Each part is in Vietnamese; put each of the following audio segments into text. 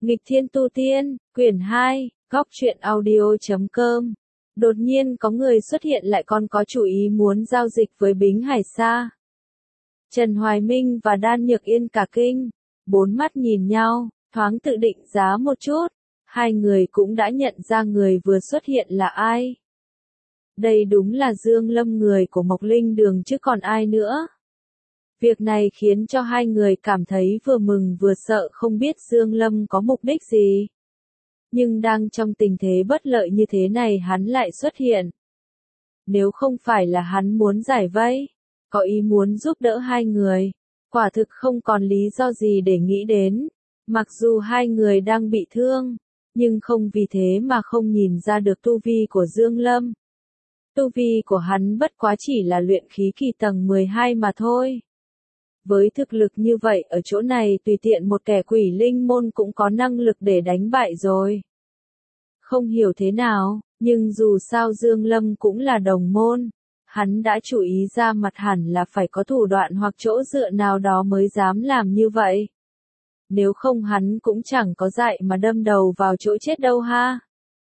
Nghịch Thiên Tu Tiên, quyển 2, góc truyện audio.com. Đột nhiên có người xuất hiện lại còn có chủ ý muốn giao dịch với Bính Hải Sa. Trần Hoài Minh và Đan Nhược Yên cả kinh, bốn mắt nhìn nhau, thoáng tự định giá một chút, hai người cũng đã nhận ra người vừa xuất hiện là ai. Đây đúng là Dương Lâm, người của Mộc Linh Đường chứ còn ai nữa. Việc này khiến cho hai người cảm thấy vừa mừng vừa sợ, không biết Dương Lâm có mục đích gì. Nhưng đang trong tình thế bất lợi như thế này hắn lại xuất hiện. Nếu không phải là hắn muốn giải vây, có ý muốn giúp đỡ hai người, quả thực không còn lý do gì để nghĩ đến. Mặc dù hai người đang bị thương, nhưng không vì thế mà không nhìn ra được tu vi của Dương Lâm. Tu vi của hắn bất quá chỉ là luyện khí kỳ tầng 12 mà thôi. Với thực lực như vậy ở chỗ này tùy tiện một kẻ quỷ linh môn cũng có năng lực để đánh bại rồi. Không hiểu thế nào, nhưng dù sao Dương Lâm cũng là đồng môn. Hắn đã chú ý ra mặt hẳn là phải có thủ đoạn hoặc chỗ dựa nào đó mới dám làm như vậy. Nếu không hắn cũng chẳng có dại mà đâm đầu vào chỗ chết đâu ha.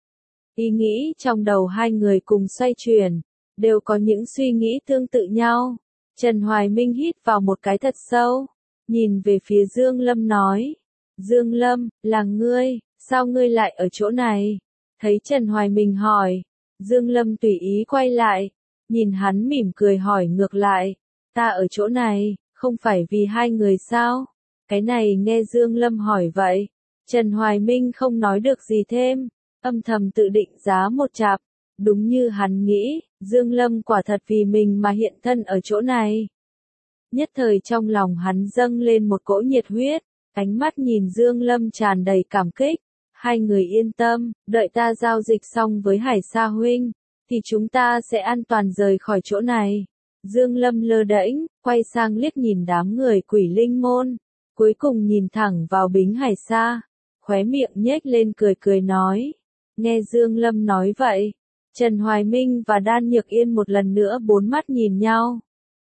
Ý nghĩ trong đầu hai người cùng xoay chuyển, đều có những suy nghĩ tương tự nhau. Trần Hoài Minh hít vào một cái thật sâu, nhìn về phía Dương Lâm nói. Dương Lâm, là ngươi, sao ngươi lại ở chỗ này? Thấy Trần Hoài Minh hỏi, Dương Lâm tùy ý quay lại, nhìn hắn mỉm cười hỏi ngược lại. Ta ở chỗ này, không phải vì hai người sao? Cái này nghe Dương Lâm hỏi vậy, Trần Hoài Minh không nói được gì thêm, âm thầm tự định giá một chặp. Đúng như hắn nghĩ, Dương Lâm quả thật vì mình mà hiện thân ở chỗ này. Nhất thời trong lòng hắn dâng lên một cỗ nhiệt huyết, ánh mắt nhìn Dương Lâm tràn đầy cảm kích. Hai người yên tâm, đợi ta giao dịch xong với Hải Sa huynh, thì chúng ta sẽ an toàn rời khỏi chỗ này. Dương Lâm lơ đễnh, quay sang liếc nhìn đám người quỷ linh môn, cuối cùng nhìn thẳng vào Bính Hải Sa, khóe miệng nhếch lên cười cười nói. Nghe Dương Lâm nói vậy, Trần Hoài Minh và Đan Nhược Yên một lần nữa bốn mắt nhìn nhau.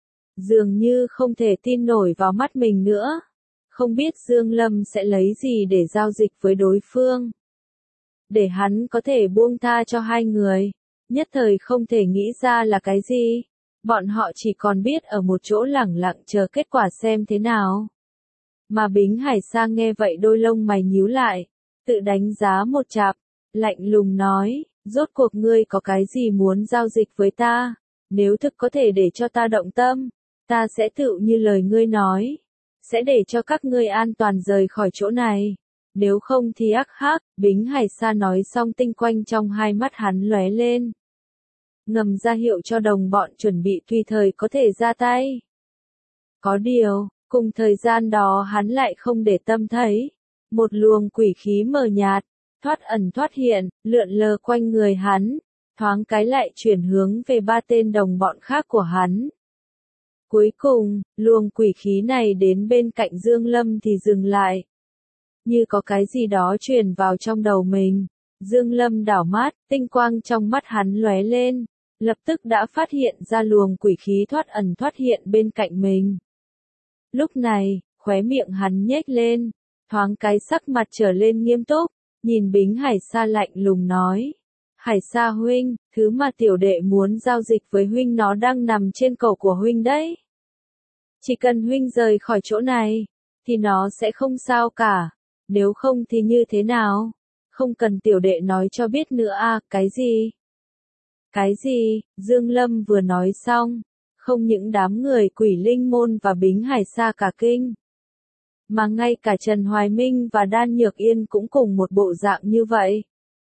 Dường như không thể tin nổi vào mắt mình nữa. Không biết Dương Lâm sẽ lấy gì để giao dịch với đối phương. Để hắn có thể buông tha cho hai người. Nhất thời không thể nghĩ ra là cái gì. Bọn họ chỉ còn biết ở một chỗ lẳng lặng chờ kết quả xem thế nào. Mà Bính Hải Sa nghe vậy đôi lông mày nhíu lại. Tự đánh giá một chặp. Lạnh lùng nói. Rốt cuộc ngươi có cái gì muốn giao dịch với ta? Nếu thực có thể để cho ta động tâm, ta sẽ tự như lời ngươi nói. Sẽ để cho các ngươi an toàn rời khỏi chỗ này. Nếu không thì ác hắc, Bính Hải Sa nói xong tinh quanh trong hai mắt hắn lóe lên. Ngầm ra hiệu cho đồng bọn chuẩn bị tùy thời có thể ra tay. Có điều, cùng thời gian đó hắn lại không để tâm thấy. Một luồng quỷ khí mờ nhạt, thoát ẩn thoát hiện, lượn lờ quanh người hắn, thoáng cái lại chuyển hướng về ba tên đồng bọn khác của hắn. Cuối cùng, luồng quỷ khí này đến bên cạnh Dương Lâm thì dừng lại. Như có cái gì đó truyền vào trong đầu mình. Dương Lâm đảo mắt, tinh quang trong mắt hắn lóe lên, lập tức đã phát hiện ra luồng quỷ khí thoát ẩn thoát hiện bên cạnh mình. Lúc này, khóe miệng hắn nhếch lên, thoáng cái sắc mặt trở lên nghiêm túc, nhìn Bính Hải Sa lạnh lùng nói. Hải Sa huynh, thứ mà tiểu đệ muốn giao dịch với huynh nó đang nằm trên cầu của huynh đấy. Chỉ cần huynh rời khỏi chỗ này, thì nó sẽ không sao cả. Nếu không thì như thế nào? Không cần tiểu đệ nói cho biết nữa à, cái gì? Cái gì? Dương Lâm vừa nói xong, không những đám người quỷ linh môn và Bính Hải Sa cả kinh, mà ngay cả Trần Hoài Minh và Đan Nhược Yên cũng cùng một bộ dạng như vậy.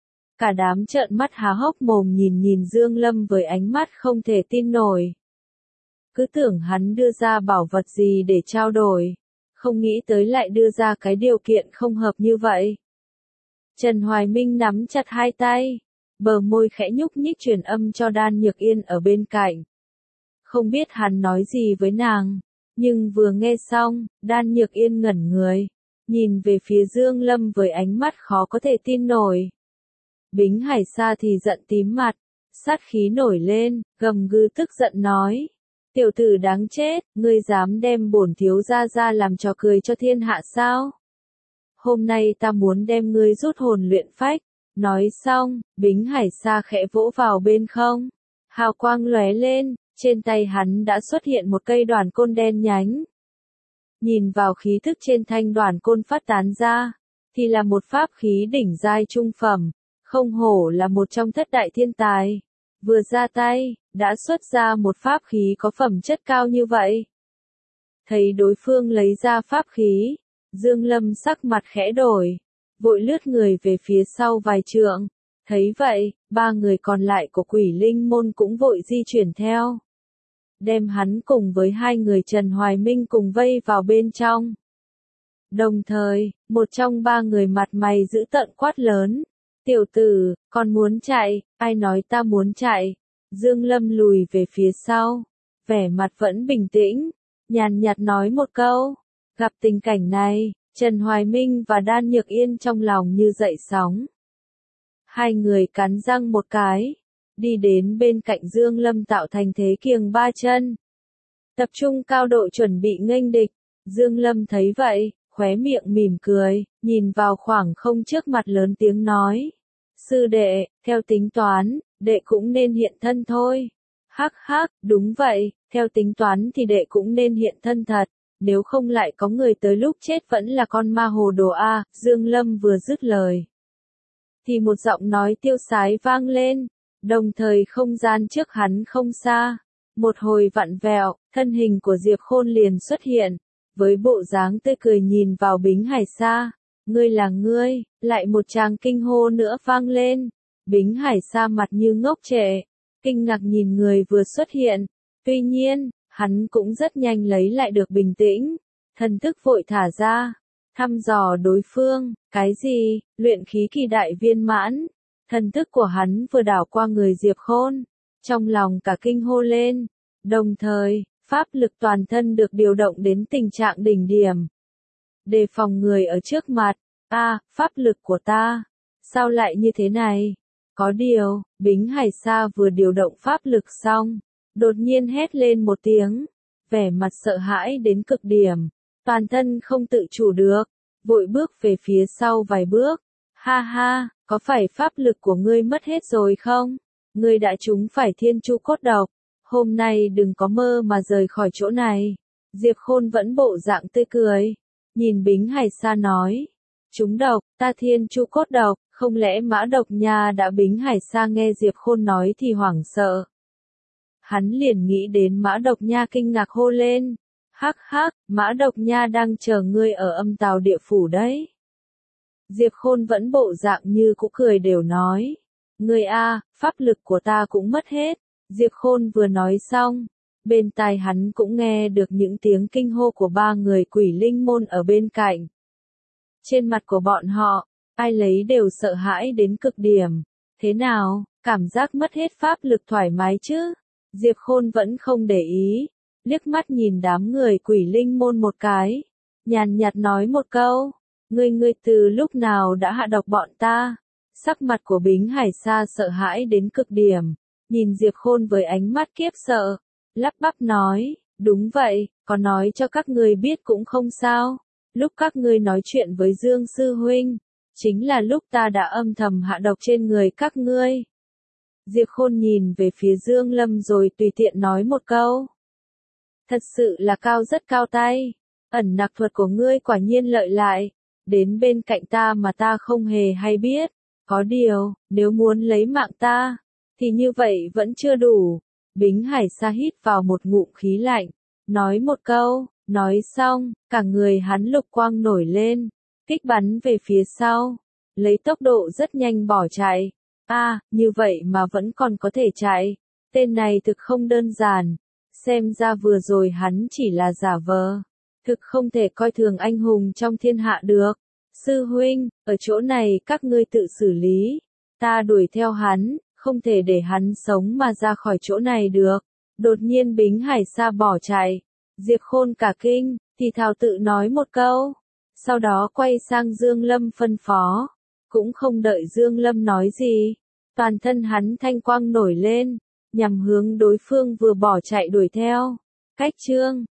Cả đám trợn mắt há hốc mồm nhìn Dương Lâm với ánh mắt không thể tin nổi. Cứ tưởng hắn đưa ra bảo vật gì để trao đổi, không nghĩ tới lại đưa ra cái điều kiện không hợp như vậy. Trần Hoài Minh nắm chặt hai tay, bờ môi khẽ nhúc nhích truyền âm cho Đan Nhược Yên ở bên cạnh. Không biết hắn nói gì với nàng, nhưng vừa nghe xong, Đan Nhược Yên ngẩn người, nhìn về phía Dương Lâm với ánh mắt khó có thể tin nổi. Bính Hải Sa thì giận tím mặt, sát khí nổi lên, gầm gừ tức giận nói. Tiểu tử đáng chết, ngươi dám đem bổn thiếu gia ra làm trò cười cho thiên hạ sao? hôm nay ta muốn đem ngươi rút hồn luyện phách. Nói xong, Bính Hải Sa khẽ vỗ vào bên không. Hào quang lóe lên, trên tay hắn đã xuất hiện một cây đoàn côn đen nhánh. Nhìn vào khí thức trên thanh đoàn côn phát tán ra, thì là một pháp khí đỉnh giai trung phẩm, không hổ là một trong thất đại thiên tài. Vừa ra tay, đã xuất ra một pháp khí có phẩm chất cao như vậy. Thấy đối phương lấy ra pháp khí, Dương Lâm sắc mặt khẽ đổi, vội lướt người về phía sau vài trượng. Thấy vậy, ba người còn lại của Quỷ Linh môn cũng vội di chuyển theo. Đem hắn cùng với hai người Trần Hoài Minh cùng vây vào bên trong. Đồng thời, một trong ba người mặt mày dữ tợn quát lớn. Tiểu tử, còn muốn chạy, ai nói ta muốn chạy? Dương Lâm lùi về phía sau, vẻ mặt vẫn bình tĩnh, nhàn nhạt nói một câu. Gặp tình cảnh này, Trần Hoài Minh và Đan Nhược Yên trong lòng như dậy sóng. Hai người cắn răng một cái, đi đến bên cạnh Dương Lâm tạo thành thế kiềng ba chân. Tập trung cao độ chuẩn bị nghênh địch. Dương Lâm thấy vậy, khóe miệng mỉm cười, nhìn vào khoảng không trước mặt lớn tiếng nói. Sư đệ, theo tính toán, đệ cũng nên hiện thân thôi. Hắc hắc, đúng vậy, theo tính toán thì đệ cũng nên hiện thân thật. Nếu không lại có người tới lúc chết vẫn là con ma hồ đồ A. Dương Lâm vừa dứt lời, thì một giọng nói tiêu sái vang lên, đồng thời không gian trước hắn không xa. Một hồi vặn vẹo, thân hình của Diệp Khôn liền xuất hiện, với bộ dáng tươi cười nhìn vào Bính Hải Sa. Ngươi là ngươi, lại một tràng kinh hô nữa vang lên. Bính Hải Sa mặt như ngốc trệ, kinh ngạc nhìn người vừa xuất hiện. Tuy nhiên, hắn cũng rất nhanh lấy lại được bình tĩnh, thần thức vội thả ra, thăm dò đối phương. Cái gì? Luyện khí kỳ đại viên mãn. Thần thức của hắn vừa đảo qua người Diệp Khôn, trong lòng cả kinh hô lên, đồng thời, pháp lực toàn thân được điều động đến tình trạng đỉnh điểm. Đề phòng người ở trước mặt. Pháp lực của ta, sao lại như thế này? Có điều, Bính Hải Sa vừa điều động pháp lực xong, đột nhiên hét lên một tiếng, vẻ mặt sợ hãi đến cực điểm, toàn thân không tự chủ được, vội bước về phía sau vài bước. Ha ha, có phải pháp lực của ngươi mất hết rồi không? Ngươi đã trúng phải thiên chu cốt độc, hôm nay đừng có mơ mà rời khỏi chỗ này. Diệp Khôn vẫn bộ dạng tươi cười, nhìn Bính Hải Sa nói, trúng độc, ta thiên chu cốt độc, không lẽ mã độc nha đã? Bính Hải Sa nghe Diệp Khôn nói thì hoảng sợ. Hắn liền nghĩ đến mã độc nha, kinh ngạc hô lên. Hắc hắc, mã độc nha đang chờ ngươi ở âm tào địa phủ đấy. Diệp Khôn vẫn bộ dạng như cũ cười đều nói. Ngươi pháp lực của ta cũng mất hết. Diệp Khôn vừa nói xong, bên tai hắn cũng nghe được những tiếng kinh hô của ba người Quỷ Linh môn ở bên cạnh. Trên mặt của bọn họ, ai lấy đều sợ hãi đến cực điểm. Thế nào, cảm giác mất hết pháp lực thoải mái chứ? Diệp Khôn vẫn không để ý, liếc mắt nhìn đám người Quỷ Linh môn một cái, nhàn nhạt nói một câu, ngươi từ lúc nào đã hạ độc bọn ta? Sắc mặt của Bính Hải Sa sợ hãi đến cực điểm, nhìn Diệp Khôn với ánh mắt kiếp sợ, lắp bắp nói, đúng vậy, có nói cho các ngươi biết cũng không sao. Lúc các ngươi nói chuyện với Dương Sư Huynh, chính là lúc ta đã âm thầm hạ độc trên người các ngươi. Diệp Khôn nhìn về phía Dương Lâm rồi tùy tiện nói một câu. Thật sự là cao, rất cao tay. Ẩn nặc thuật của ngươi quả nhiên lợi lại. Đến bên cạnh ta mà ta không hề hay biết. Có điều, nếu muốn lấy mạng ta, thì như vậy vẫn chưa đủ. Bính Hải Sa hít vào một ngụm khí lạnh, nói một câu, nói xong, cả người hắn lục quang nổi lên, kích bắn về phía sau, lấy tốc độ rất nhanh bỏ chạy. Như vậy mà vẫn còn có thể chạy, tên này thực không đơn giản, xem ra vừa rồi hắn chỉ là giả vờ, thực không thể coi thường anh hùng trong thiên hạ được. Sư huynh, ở chỗ này các ngươi tự xử lý, ta đuổi theo hắn, không thể để hắn sống mà ra khỏi chỗ này được. Đột nhiên Bính Hải Sa bỏ chạy, Diệp Khôn cả kinh, thì thào tự nói một câu, sau đó quay sang Dương Lâm phân phó, cũng không đợi Dương Lâm nói gì, toàn thân hắn thanh quang nổi lên, nhằm hướng đối phương vừa bỏ chạy đuổi theo. Cách chương